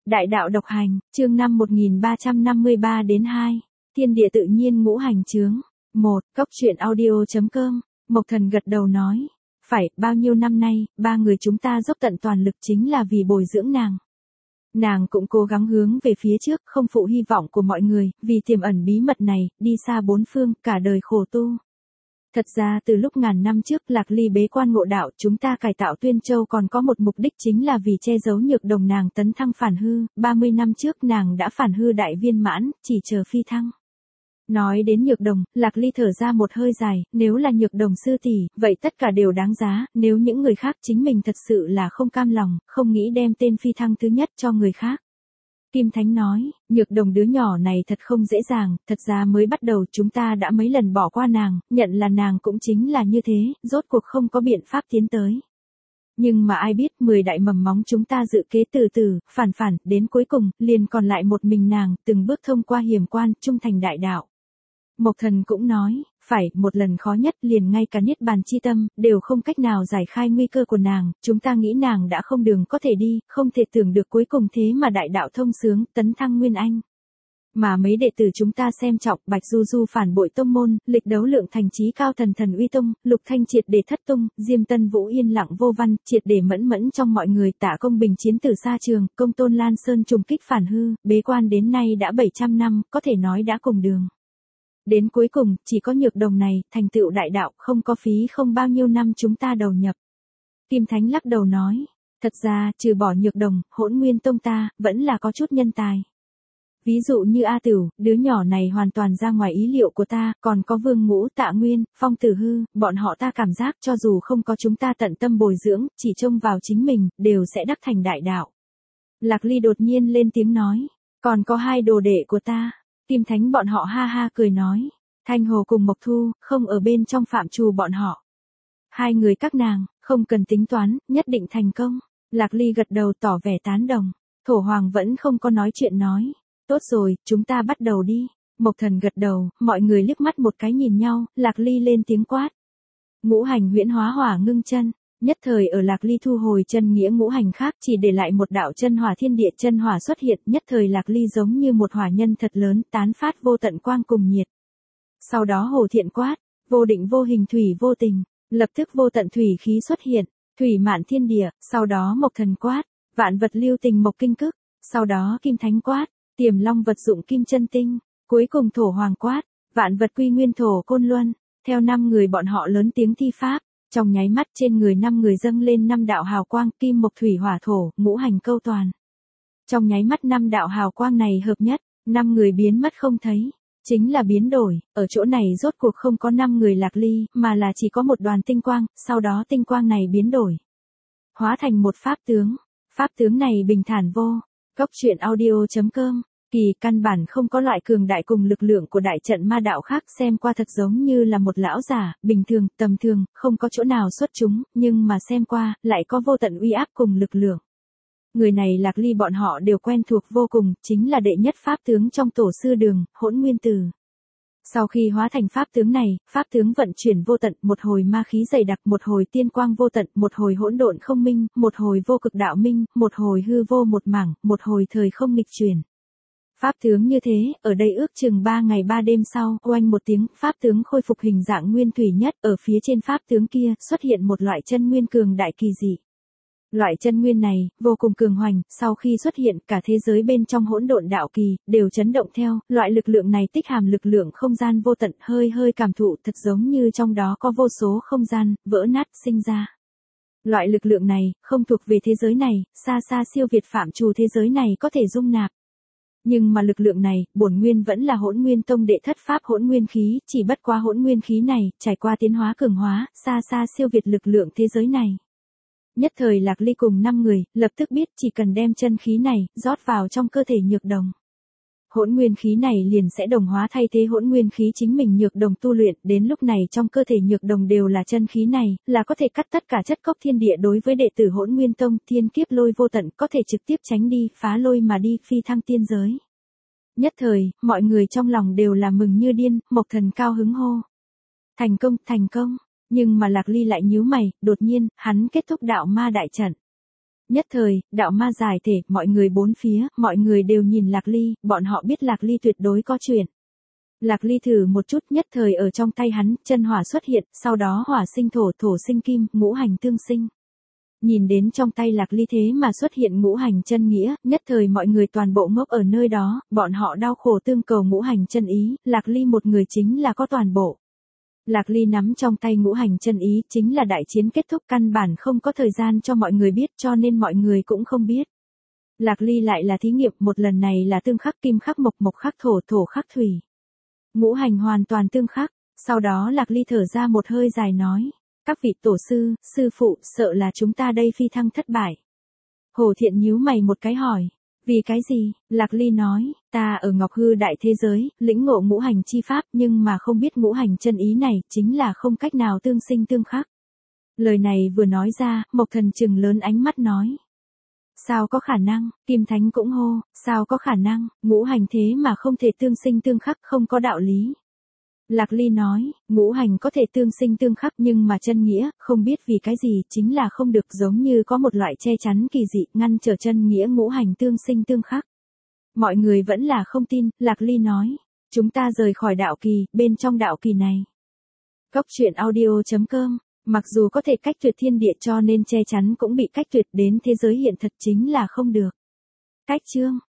Đại đạo độc hành, chương 5 1353 đến 2. Thiên địa tự nhiên ngũ hành chướng. 1. Cốc truyện audio.com. Mộc Thần gật đầu nói. Phải, bao nhiêu năm nay, ba người chúng ta dốc tận toàn lực chính là vì bồi dưỡng nàng. Nàng cũng cố gắng hướng về phía trước, không phụ hy vọng của mọi người, vì tiềm ẩn bí mật này, đi xa bốn phương, cả đời khổ tu. Thật ra từ lúc ngàn năm trước Lạc Ly bế quan ngộ đạo, chúng ta cải tạo Tuyên Châu còn có một mục đích chính là vì che giấu Nhược Đồng nàng tấn thăng phản hư, 30 năm trước nàng đã phản hư đại viên mãn, chỉ chờ phi thăng. Nói đến Nhược Đồng, Lạc Ly thở ra một hơi dài, nếu là Nhược Đồng sư tỷ, vậy tất cả đều đáng giá, nếu những người khác chính mình thật sự là không cam lòng, không nghĩ đem tên phi thăng thứ nhất cho người khác. Kim Thánh nói, Nhược Đồng đứa nhỏ này thật không dễ dàng, thật ra mới bắt đầu chúng ta đã mấy lần bỏ qua nàng, nhận là nàng cũng chính là như thế, rốt cuộc không có biện pháp tiến tới. Nhưng mà ai biết 10 đại mầm móng chúng ta dự kế từ từ, phản, đến cuối cùng, liền còn lại một mình nàng, từng bước thông qua hiểm quan, trung thành đại đạo. Mộc Thần cũng nói, phải, một lần khó nhất liền ngay cả Niết Bàn chi tâm, đều không cách nào giải khai nguy cơ của nàng, chúng ta nghĩ nàng đã không đường có thể đi, không thể tưởng được cuối cùng thế mà đại đạo thông sướng, tấn thăng nguyên anh. Mà mấy đệ tử chúng ta xem trọng, Bạch Du Du phản bội tông môn, lịch đấu lượng thành trí cao thần uy tông, Lục Thanh triệt để thất tung, Diêm Tân Vũ yên lặng vô văn, triệt để mẫn trong mọi người, Tạ Công Bình chiến tử xa trường, Công Tôn Lan Sơn trùng kích phản hư, bế quan đến nay đã 700 năm, có thể nói đã cùng đường. Đến cuối cùng, chỉ có Nhược Đồng này, thành tựu đại đạo, không có phí không bao nhiêu năm chúng ta đầu nhập. Kim Thánh lắc đầu nói, thật ra, trừ bỏ Nhược Đồng, Hỗn Nguyên Tông ta, vẫn là có chút nhân tài. Ví dụ như A Tửu, đứa nhỏ này hoàn toàn ra ngoài ý liệu của ta, còn có Vương Ngũ, Tạ Nguyên, Phong Tử Hư, bọn họ ta cảm giác cho dù không có chúng ta tận tâm bồi dưỡng, chỉ trông vào chính mình, đều sẽ đắc thành đại đạo. Lạc Ly đột nhiên lên tiếng nói, còn có hai đồ đệ của ta. Kim Thánh bọn họ ha ha cười nói, Thanh Hồ cùng Mộc Thu, không ở bên trong phạm trù bọn họ. Hai người các nàng, không cần tính toán, nhất định thành công. Lạc Ly gật đầu tỏ vẻ tán đồng. Thổ Hoàng vẫn không có nói chuyện nói. Tốt rồi, chúng ta bắt đầu đi. Mộc Thần gật đầu, mọi người liếc mắt một cái nhìn nhau, Lạc Ly lên tiếng quát. Ngũ hành huyễn hóa hỏa ngưng chân. Nhất thời ở Lạc Ly thu hồi chân nghĩa ngũ hành khác, chỉ để lại một đạo chân hỏa thiên địa chân hỏa xuất hiện, nhất thời Lạc Ly giống như một hỏa nhân thật lớn, tán phát vô tận quang cùng nhiệt. Sau đó Hồ Thiện quát, vô định vô hình thủy vô tình, lập tức vô tận thủy khí xuất hiện, thủy mạn thiên địa, sau đó Mộc Thần quát, vạn vật lưu tình mộc kinh cức, sau đó Kim Thánh quát, tiềm long vật dụng kim chân tinh, cuối cùng Thổ Hoàng quát, vạn vật quy nguyên thổ côn luân, theo 5 người bọn họ lớn tiếng thi pháp. Trong nháy mắt trên người 5 người dâng lên 5 đạo hào quang, kim mộc thủy hỏa thổ, ngũ hành câu toàn. Trong nháy mắt 5 đạo hào quang này hợp nhất, 5 người biến mất không thấy, chính là biến đổi, ở chỗ này rốt cuộc không có 5 người Lạc Ly, mà là chỉ có một đoàn tinh quang, sau đó tinh quang này biến đổi, hóa thành một pháp tướng này bình thản vô. Cốc truyện audio.com. Kỳ căn bản không có loại cường đại cùng lực lượng của đại trận ma đạo khác, xem qua thật giống như là một lão giả, bình thường, tầm thường, không có chỗ nào xuất chúng, nhưng mà xem qua, lại có vô tận uy áp cùng lực lượng. Người này Lạc Ly bọn họ đều quen thuộc vô cùng, chính là đệ nhất pháp tướng trong tổ sư đường, Hỗn Nguyên Tử. Sau khi hóa thành pháp tướng này, pháp tướng vận chuyển vô tận, một hồi ma khí dày đặc, một hồi tiên quang vô tận, một hồi hỗn độn không minh, một hồi vô cực đạo minh, một hồi hư vô một mảng, một hồi thời không nghịch chuyển. Pháp tướng như thế, ở đây ước chừng 3 ngày 3 đêm sau, oanh một tiếng, pháp tướng khôi phục hình dạng nguyên thủy nhất, ở phía trên pháp tướng kia, xuất hiện một loại chân nguyên cường đại kỳ dị. Loại chân nguyên này, vô cùng cường hoành, sau khi xuất hiện, cả thế giới bên trong hỗn độn đạo kỳ, đều chấn động theo, loại lực lượng này tích hàm lực lượng không gian vô tận, hơi cảm thụ, thật giống như trong đó có vô số không gian, vỡ nát, sinh ra. Loại lực lượng này, không thuộc về thế giới này, xa siêu việt phạm trù thế giới này có thể dung nạp. Nhưng mà lực lượng này, bổn nguyên vẫn là Hỗn Nguyên Tông đệ thất pháp hỗn nguyên khí, chỉ bất quá hỗn nguyên khí này, trải qua tiến hóa cường hóa, xa siêu việt lực lượng thế giới này. Nhất thời Lạc Ly cùng 5 người, lập tức biết chỉ cần đem chân khí này, rót vào trong cơ thể Nhược Đồng. Hỗn nguyên khí này liền sẽ đồng hóa thay thế hỗn nguyên khí chính mình Nhược Đồng tu luyện, đến lúc này trong cơ thể Nhược Đồng đều là chân khí này, là có thể cắt tất cả chất cốc thiên địa đối với đệ tử Hỗn Nguyên Tông, thiên kiếp lôi vô tận, có thể trực tiếp tránh đi, phá lôi mà đi, phi thăng tiên giới. Nhất thời, mọi người trong lòng đều là mừng như điên, Mộc Thần cao hứng hô. Thành công, nhưng mà Lạc Ly lại nhíu mày, đột nhiên, hắn kết thúc đạo ma đại trận. Nhất thời, đạo ma giải thể, mọi người bốn phía, mọi người đều nhìn Lạc Ly, bọn họ biết Lạc Ly tuyệt đối có chuyện. Lạc Ly thử một chút, nhất thời ở trong tay hắn, chân hỏa xuất hiện, sau đó hỏa sinh thổ, thổ sinh kim, ngũ hành tương sinh. Nhìn đến trong tay Lạc Ly thế mà xuất hiện ngũ hành chân nghĩa, nhất thời mọi người toàn bộ ngốc ở nơi đó, bọn họ đau khổ tương cầu ngũ hành chân ý, Lạc Ly một người chính là có toàn bộ. Lạc Ly nắm trong tay ngũ hành chân ý chính là đại chiến kết thúc, căn bản không có thời gian cho mọi người biết, cho nên mọi người cũng không biết. Lạc Ly lại là thí nghiệm, một lần này là tương khắc kim khắc mộc, mộc khắc thổ, thổ khắc thủy. Ngũ hành hoàn toàn tương khắc, sau đó Lạc Ly thở ra một hơi dài nói, các vị tổ sư, sư phụ, sợ là chúng ta đây phi thăng thất bại. Hồ Thiện nhíu mày một cái hỏi, vì cái gì? Lạc Ly nói, ta ở Ngọc Hư đại thế giới, lĩnh ngộ ngũ hành chi pháp nhưng mà không biết ngũ hành chân ý này, chính là không cách nào tương sinh tương khắc. Lời này vừa nói ra, Mộc Thần trừng lớn ánh mắt nói. Sao có khả năng, Kim Thánh cũng hô, sao có khả năng, ngũ hành thế mà không thể tương sinh tương khắc, không có đạo lý. Lạc Ly nói, ngũ hành có thể tương sinh tương khắc nhưng mà chân nghĩa, không biết vì cái gì, chính là không được, giống như có một loại che chắn kỳ dị, ngăn trở chân nghĩa ngũ hành tương sinh tương khắc. Mọi người vẫn là không tin, Lạc Ly nói, chúng ta rời khỏi đạo kỳ, bên trong đạo kỳ này. Cốc truyện audio.com, mặc dù có thể cách tuyệt thiên địa cho nên che chắn cũng bị cách tuyệt, đến thế giới hiện thật chính là không được. Cách chương